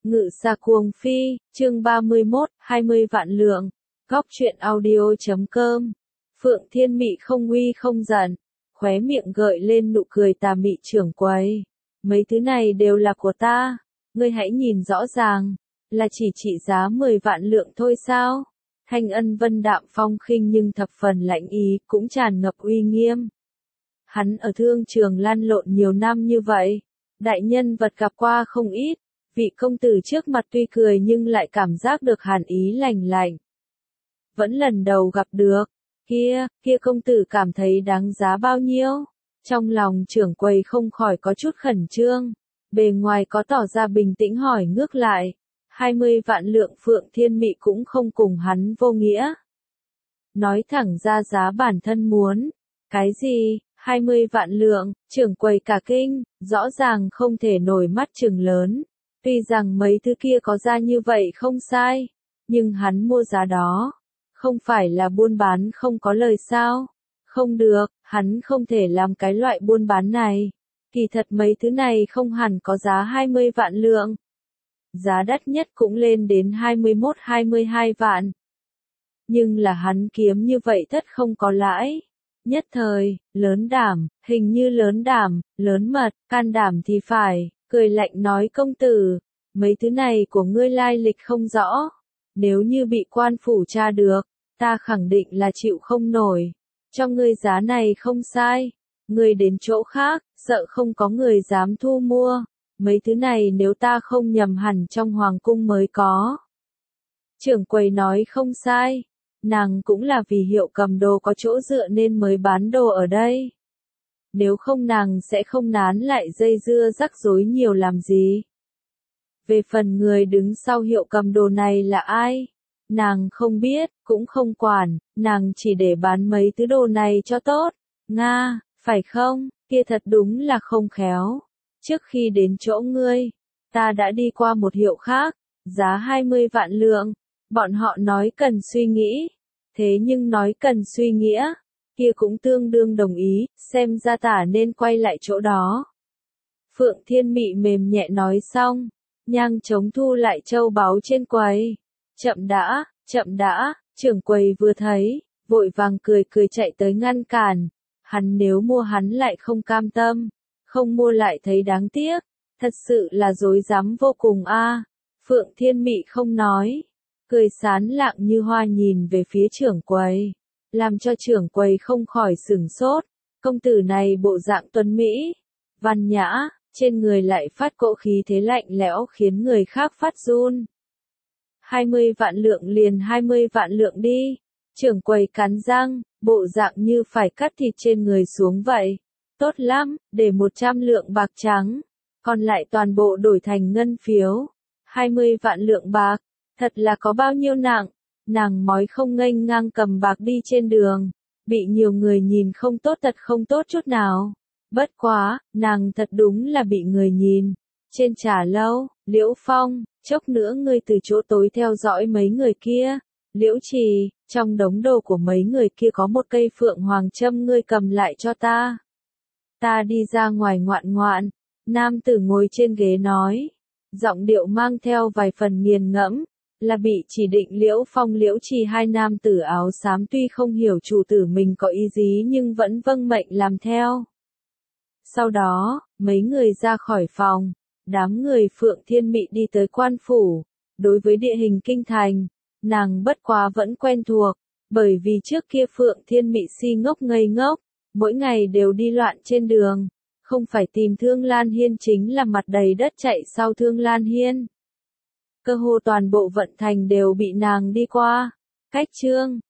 Ngự xa cuồng phi, chương 31, 20 vạn lượng. Góc truyện audio.com. Phượng Thiên Mị không uy không giận, khóe miệng gợi lên nụ cười tà mị. Trưởng quầy, mấy thứ này đều là của ta, ngươi hãy nhìn rõ ràng, là chỉ trị giá 10 vạn lượng thôi sao? Thanh Ân vân đạm phong khinh nhưng thập phần lạnh ý, cũng tràn ngập uy nghiêm. Hắn ở thương trường lăn lộn nhiều năm như vậy, đại nhân vật gặp qua không ít, vị công tử trước mặt tuy cười nhưng lại cảm giác được hàn ý lạnh lạnh. Vẫn lần đầu gặp được, kia công tử cảm thấy đáng giá bao nhiêu? Trong lòng trưởng quầy không khỏi có chút khẩn trương, bề ngoài có tỏ ra bình tĩnh hỏi ngược lại. 20 vạn lượng. Phượng Thiên Mị cũng không cùng hắn vô nghĩa. Nói thẳng ra giá bản thân muốn. Cái gì? 20 vạn lượng, trưởng quầy cả kinh, rõ ràng không thể nổi mắt trừng lớn. Tuy rằng mấy thứ kia có ra như vậy không sai, nhưng hắn mua giá đó, không phải là buôn bán không có lời sao? Không được, hắn không thể làm cái loại buôn bán này. Kỳ thật mấy thứ này không hẳn có giá 20 vạn lượng. Giá đắt nhất cũng lên đến 21-22 vạn. Nhưng là hắn kiếm như vậy tất không có lãi. Nhất thời, lớn đảm, hình như lớn đảm, lớn mật, can đảm thì phải, cười lạnh nói công tử, mấy thứ này của ngươi lai lịch không rõ. Nếu như bị quan phủ tra được, ta khẳng định là chịu không nổi. Cho ngươi giá này không sai, ngươi đến chỗ khác, sợ không có người dám thu mua. Mấy thứ này nếu ta không nhầm hẳn trong hoàng cung mới có. Trưởng quầy nói không sai, nàng cũng là vì hiệu cầm đồ có chỗ dựa nên mới bán đồ ở đây. Nếu không nàng sẽ không nán lại dây dưa rắc rối nhiều làm gì. Về phần người đứng sau hiệu cầm đồ này là ai? Nàng không biết, cũng không quản, nàng chỉ để bán mấy thứ đồ này cho tốt. Nga, phải không? Kia thật đúng là không khéo. Trước khi đến chỗ ngươi, ta đã đi qua một hiệu khác, giá 20 vạn lượng. Bọn họ nói cần suy nghĩ. Thế nhưng nói cần suy nghĩa, kia cũng tương đương đồng ý, xem ra ta nên quay lại chỗ đó. Phượng Thiên Mị mềm nhẹ nói xong, nhang chống thu lại châu báu trên quầy. Chậm đã, trưởng quầy vừa thấy, vội vàng cười chạy tới ngăn cản. Hắn nếu mua hắn lại không cam tâm, không mua lại thấy đáng tiếc, thật sự là dối dám vô cùng a. Phượng Thiên Mị không nói, cười sán lạng như hoa nhìn về phía trưởng quầy, làm cho trưởng quầy không khỏi sửng sốt. Công tử này bộ dạng tuấn mỹ, văn nhã, trên người lại phát cỗ khí thế lạnh lẽo khiến người khác phát run. 20 vạn lượng liền 20 vạn lượng đi. Trưởng quầy cắn răng, bộ dạng như phải cắt thịt trên người xuống vậy. Tốt lắm, để 100 lượng bạc trắng, còn lại toàn bộ đổi thành ngân phiếu. 20 vạn lượng bạc, thật là có bao nhiêu nặng. Nàng mói không nghênh ngang cầm bạc đi trên đường, bị nhiều người nhìn không tốt, thật không tốt chút nào. Bất quá, nàng thật đúng là bị người nhìn. Trên trà lâu, Liễu Phong, chốc nữa ngươi từ chỗ tối theo dõi mấy người kia. Liễu Trì, trong đống đồ của mấy người kia có một cây phượng hoàng châm, ngươi cầm lại cho ta. Ta đi ra ngoài ngoạn ngoạn. Nam tử ngồi trên ghế nói, giọng điệu mang theo vài phần nghiền ngẫm, là bị chỉ định Liễu Phong Liễu Trì. Hai nam tử áo xám tuy không hiểu chủ tử mình có ý gì nhưng vẫn vâng mệnh làm theo. Sau đó, mấy người ra khỏi phòng, đám người Phượng Thiên Mị đi tới quan phủ. Đối với địa hình kinh thành, nàng bất quá vẫn quen thuộc, bởi vì trước kia Phượng Thiên Mị si ngốc ngây ngốc, mỗi ngày đều đi loạn trên đường, không phải tìm Thương Lan Hiên chính là mặt đầy đất chạy sau Thương Lan Hiên. Cơ hồ toàn bộ vận thành đều bị nàng đi qua. Cách chương